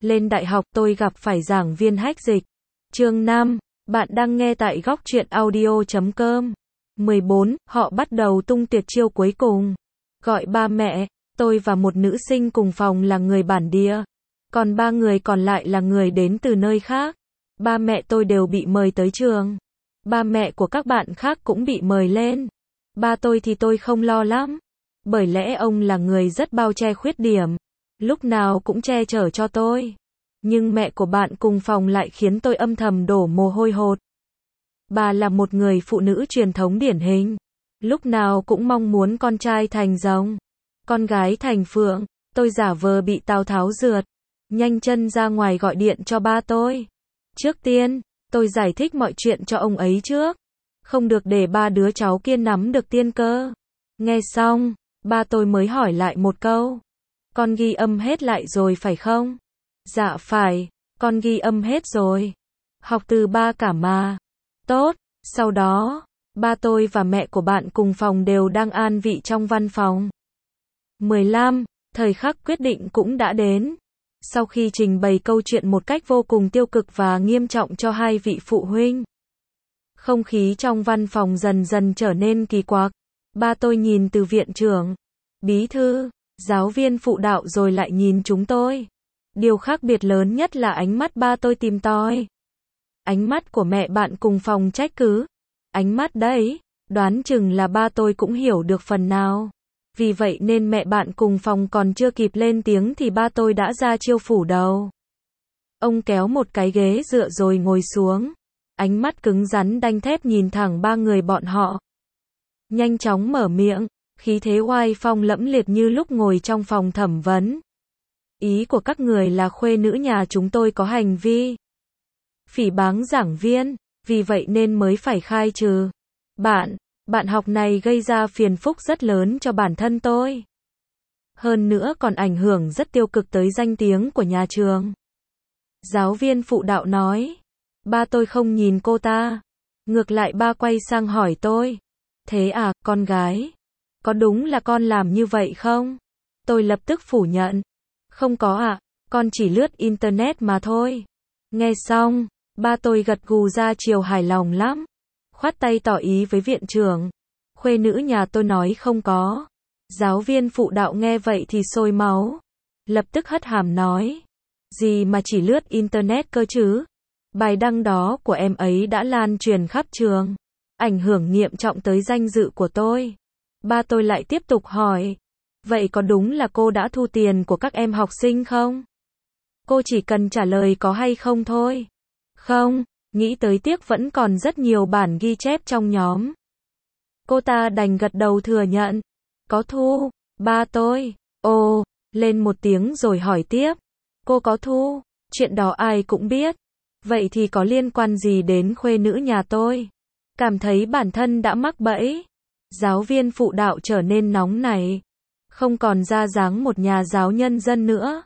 Lên đại học tôi gặp phải giảng viên hách dịch. Chương 5, bạn đang nghe tại góc truyện audio.com. 14, họ bắt đầu tung tuyệt chiêu cuối cùng. Gọi ba mẹ, tôi và một nữ sinh cùng phòng là người bản địa. Còn 3 người còn lại là người đến từ nơi khác. Ba mẹ tôi đều bị mời tới trường. Ba mẹ của các bạn khác cũng bị mời lên. Ba tôi thì tôi không lo lắm. Bởi lẽ ông là người rất bao che khuyết điểm. Lúc nào cũng che chở cho tôi. Nhưng mẹ của bạn cùng phòng lại khiến tôi âm thầm đổ mồ hôi hột. Bà là một người phụ nữ truyền thống điển hình. Lúc nào cũng mong muốn con trai thành rồng, con gái thành phượng. Tôi giả vờ bị Tào Tháo rượt. Nhanh chân ra ngoài gọi điện cho ba tôi. Trước tiên, tôi giải thích mọi chuyện cho ông ấy trước. Không được để ba đứa cháu kia nắm được tiên cơ. Nghe xong, ba tôi mới hỏi lại một câu. Con ghi âm hết lại rồi phải không? Dạ phải, con ghi âm hết rồi. Học từ ba cả mà. Tốt, sau đó, ba tôi và mẹ của bạn cùng phòng đều đang an vị trong văn phòng. 15, thời khắc quyết định cũng đã đến. Sau khi trình bày câu chuyện một cách vô cùng tiêu cực và nghiêm trọng cho hai vị phụ huynh, không khí trong văn phòng dần dần trở nên kỳ quặc. Ba tôi nhìn từ viện trưởng, bí thư, giáo viên phụ đạo rồi lại nhìn chúng tôi. Điều khác biệt lớn nhất là ánh mắt ba tôi tìm tòi. Ánh mắt của mẹ bạn cùng phòng trách cứ. Ánh mắt đấy, đoán chừng là ba tôi cũng hiểu được phần nào. Vì vậy nên mẹ bạn cùng phòng còn chưa kịp lên tiếng thì ba tôi đã ra chiêu phủ đầu. Ông kéo một cái ghế dựa rồi ngồi xuống. Ánh mắt cứng rắn đanh thép nhìn thẳng ba người bọn họ. Nhanh chóng mở miệng, khí thế oai phong lẫm liệt như lúc ngồi trong phòng thẩm vấn. Ý của các người là khuê nữ nhà chúng tôi có hành vi phỉ báng giảng viên, vì vậy nên mới phải khai trừ. Bạn học này gây ra phiền phức rất lớn cho bản thân tôi. Hơn nữa còn ảnh hưởng rất tiêu cực tới danh tiếng của nhà trường. Giáo viên phụ đạo nói. Ba tôi không nhìn cô ta. Ngược lại ba quay sang hỏi tôi. Thế à, con gái? Có đúng là con làm như vậy không? Tôi lập tức phủ nhận. Không có ạ, con chỉ lướt internet mà thôi. Nghe xong, ba tôi gật gù ra chiều hài lòng lắm. Khoát tay tỏ ý với viện trưởng. Khuê nữ nhà tôi nói không có. Giáo viên phụ đạo nghe vậy thì sôi máu. Lập tức hất hàm nói. Gì mà chỉ lướt internet cơ chứ? Bài đăng đó của em ấy đã lan truyền khắp trường. Ảnh hưởng nghiêm trọng tới danh dự của tôi. Ba tôi lại tiếp tục hỏi. Vậy có đúng là cô đã thu tiền của các em học sinh không? Cô chỉ cần trả lời có hay không thôi. Không, nghĩ tới tiếc vẫn còn rất nhiều bản ghi chép trong nhóm. Cô ta đành gật đầu thừa nhận. Có thu, ba tôi, ồ, lên một tiếng rồi hỏi tiếp. Cô có thu, chuyện đó ai cũng biết. Vậy thì có liên quan gì đến khuê nữ nhà tôi? Cảm thấy bản thân đã mắc bẫy. Giáo viên phụ đạo trở nên nóng nảy. Không còn ra dáng một nhà giáo nhân dân nữa.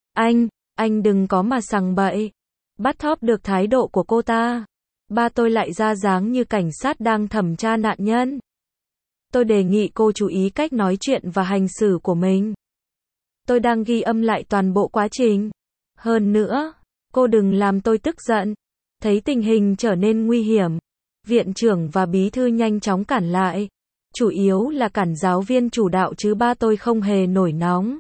Anh đừng có mà sằng bậy. Bắt thóp được thái độ của cô ta. Ba tôi lại ra dáng như cảnh sát đang thẩm tra nạn nhân. Tôi đề nghị cô chú ý cách nói chuyện và hành xử của mình. Tôi đang ghi âm lại toàn bộ quá trình. Hơn nữa, cô đừng làm tôi tức giận. Thấy tình hình trở nên nguy hiểm, viện trưởng và bí thư nhanh chóng cản lại. Chủ yếu là cản giáo viên chủ đạo chứ ba tôi không hề nổi nóng.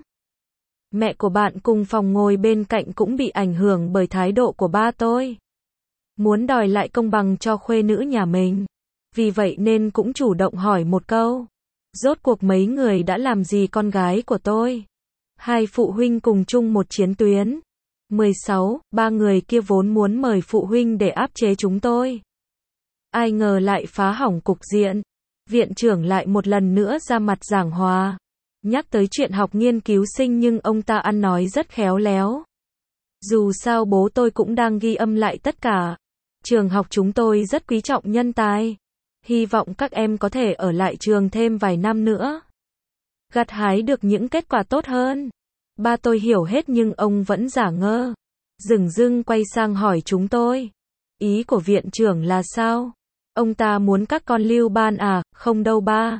Mẹ của bạn cùng phòng ngồi bên cạnh cũng bị ảnh hưởng bởi thái độ của ba tôi. Muốn đòi lại công bằng cho khuê nữ nhà mình. Vì vậy nên cũng chủ động hỏi một câu. Rốt cuộc mấy người đã làm gì con gái của tôi? Hai phụ huynh cùng chung một chiến tuyến. 16, ba người kia vốn muốn mời phụ huynh để áp chế chúng tôi. Ai ngờ lại phá hỏng cục diện. Viện trưởng lại một lần nữa ra mặt giảng hòa. Nhắc tới chuyện học nghiên cứu sinh nhưng ông ta ăn nói rất khéo léo. Dù sao bố tôi cũng đang ghi âm lại tất cả. Trường học chúng tôi rất quý trọng nhân tài. Hy vọng các em có thể ở lại trường thêm vài năm nữa. Gặt hái được những kết quả tốt hơn. Ba tôi hiểu hết nhưng ông vẫn giả ngơ. Dửng dưng quay sang hỏi chúng tôi. Ý của viện trưởng là sao? Ông ta muốn các con lưu ban à? Không đâu ba.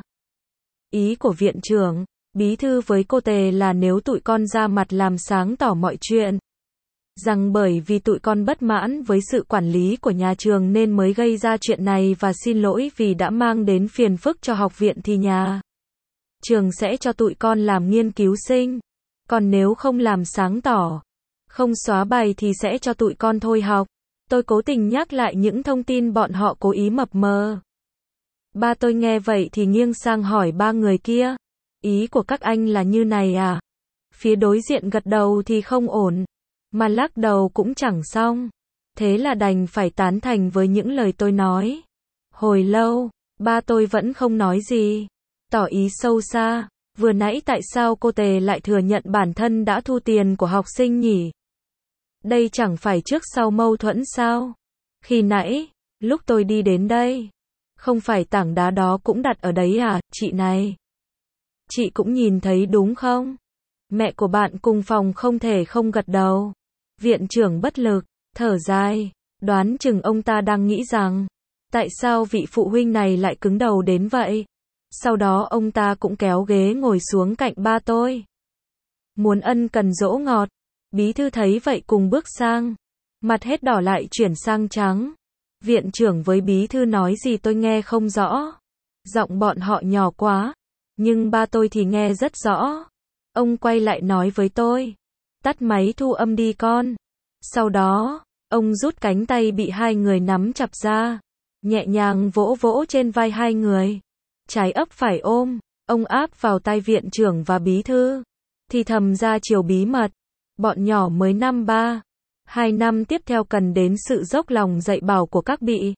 Ý của viện trưởng, bí thư với cô Tề là nếu tụi con ra mặt làm sáng tỏ mọi chuyện. rằng bởi vì tụi con bất mãn với sự quản lý của nhà trường nên mới gây ra chuyện này và xin lỗi vì đã mang đến phiền phức cho học viện thì nhà trường sẽ cho tụi con làm nghiên cứu sinh. Còn nếu không làm sáng tỏ, không xóa bài thì sẽ cho tụi con thôi học. Tôi cố tình nhắc lại những thông tin bọn họ cố ý mập mờ. Ba tôi nghe vậy thì nghiêng sang hỏi ba người kia. Ý của các anh là như này à? Phía đối diện gật đầu thì không ổn, mà lắc đầu cũng chẳng xong. Thế là đành phải tán thành với những lời tôi nói. Hồi lâu, ba tôi vẫn không nói gì, tỏ ý sâu xa. Vừa nãy tại sao cô Tề lại thừa nhận bản thân đã thu tiền của học sinh nhỉ? Đây chẳng phải trước sau mâu thuẫn sao? Khi nãy, lúc tôi đi đến đây, không phải tảng đá đó cũng đặt ở đấy à, chị này? Chị cũng nhìn thấy đúng không? Mẹ của bạn cùng phòng không thể không gật đầu. Viện trưởng bất lực, thở dài, đoán chừng ông ta đang nghĩ rằng, tại sao vị phụ huynh này lại cứng đầu đến vậy? Sau đó ông ta cũng kéo ghế ngồi xuống cạnh ba tôi. Muốn ân cần dỗ ngọt. Bí thư thấy vậy cùng bước sang. Mặt hết đỏ lại chuyển sang trắng. Viện trưởng với bí thư nói gì tôi nghe không rõ. Giọng bọn họ nhỏ quá. Nhưng ba tôi thì nghe rất rõ. Ông quay lại nói với tôi. Tắt máy thu âm đi con. Sau đó, ông rút cánh tay bị hai người nắm chặt ra. Nhẹ nhàng vỗ vỗ trên vai hai người. Trái ấp phải ôm. Ông áp vào tai viện trưởng và bí thư. Thì thầm ra chiều bí mật. Bọn nhỏ mới năm 3. 2 năm tiếp theo cần đến sự dốc lòng dạy bảo của các vị.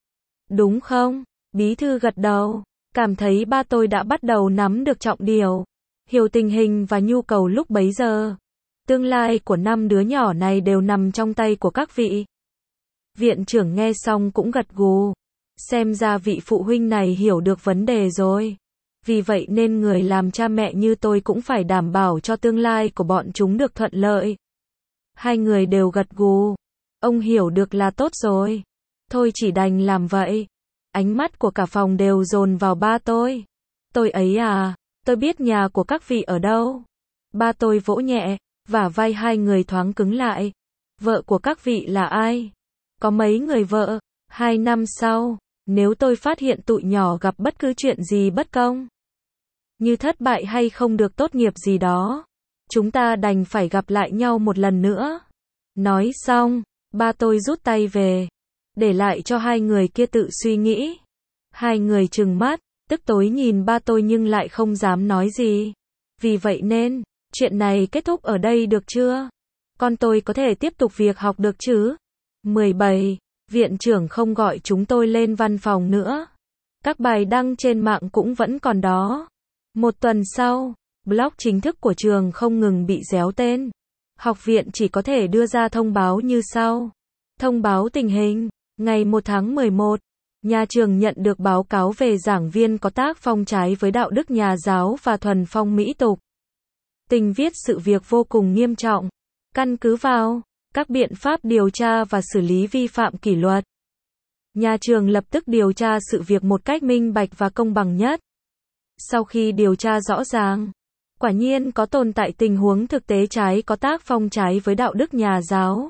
Đúng không? Bí thư gật đầu. Cảm thấy ba tôi đã bắt đầu nắm được trọng điều. Hiểu tình hình và nhu cầu lúc bấy giờ. Tương lai của 5 đứa nhỏ này đều nằm trong tay của các vị. Viện trưởng nghe xong cũng gật gù. Xem ra vị phụ huynh này hiểu được vấn đề rồi. Vì vậy nên người làm cha mẹ như tôi cũng phải đảm bảo cho tương lai của bọn chúng được thuận lợi. Hai người đều gật gù. Ông hiểu được là tốt rồi. Thôi chỉ đành làm vậy. Ánh mắt của cả phòng đều dồn vào ba tôi. Tôi ấy à, tôi biết nhà của các vị ở đâu. Ba tôi vỗ nhẹ, vả vai hai người thoáng cứng lại. Vợ của các vị là ai? Có mấy người vợ? 2 năm sau, nếu tôi phát hiện tụi nhỏ gặp bất cứ chuyện gì bất công, như thất bại hay không được tốt nghiệp gì đó, chúng ta đành phải gặp lại nhau một lần nữa. Nói xong, ba tôi rút tay về, để lại cho hai người kia tự suy nghĩ. Hai người trừng mắt, tức tối nhìn ba tôi nhưng lại không dám nói gì. Vì vậy nên, chuyện này kết thúc ở đây được chưa? Con tôi có thể tiếp tục việc học được chứ? 17. Viện trưởng không gọi chúng tôi lên văn phòng nữa. Các bài đăng trên mạng cũng vẫn còn đó. Một tuần sau, blog chính thức của trường không ngừng bị déo tên. Học viện chỉ có thể đưa ra thông báo như sau. Thông báo tình hình. Ngày 1 tháng 11, nhà trường nhận được báo cáo về giảng viên có tác phong trái với đạo đức nhà giáo và thuần phong mỹ tục. Tình viết sự việc vô cùng nghiêm trọng. Căn cứ vào các biện pháp điều tra và xử lý vi phạm kỷ luật, nhà trường lập tức điều tra sự việc một cách minh bạch và công bằng nhất. Sau khi điều tra rõ ràng, quả nhiên có tồn tại tình huống thực tế có tác phong trái với đạo đức nhà giáo.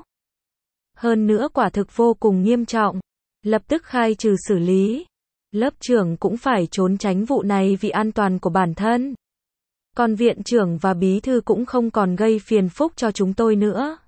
Hơn nữa quả thực vô cùng nghiêm trọng, lập tức khai trừ xử lý. Lớp trưởng cũng phải trốn tránh vụ này vì an toàn của bản thân. Còn viện trưởng và bí thư cũng không còn gây phiền phức cho chúng tôi nữa.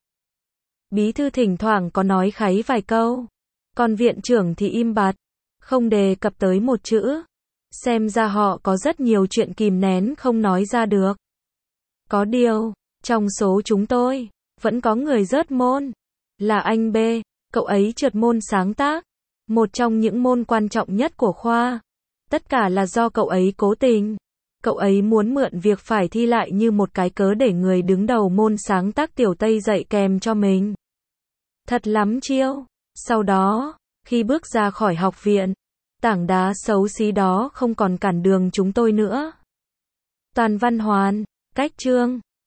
Bí thư thỉnh thoảng có nói kháy vài câu, còn viện trưởng thì im bặt, không đề cập tới một chữ. Xem ra họ có rất nhiều chuyện kìm nén không nói ra được. Có điều, trong số chúng tôi, vẫn có người rớt môn. Là anh B, cậu ấy trượt môn sáng tác, một trong những môn quan trọng nhất của khoa. Tất cả là do cậu ấy cố tình. Cậu ấy muốn mượn việc phải thi lại như một cái cớ để người đứng đầu môn sáng tác tiểu Tây dạy kèm cho mình. Thật lắm chiêu. Sau đó, khi bước ra khỏi học viện, tảng đá xấu xí đó không còn cản đường chúng tôi nữa. Toàn Văn Hoàn, Cách Chương.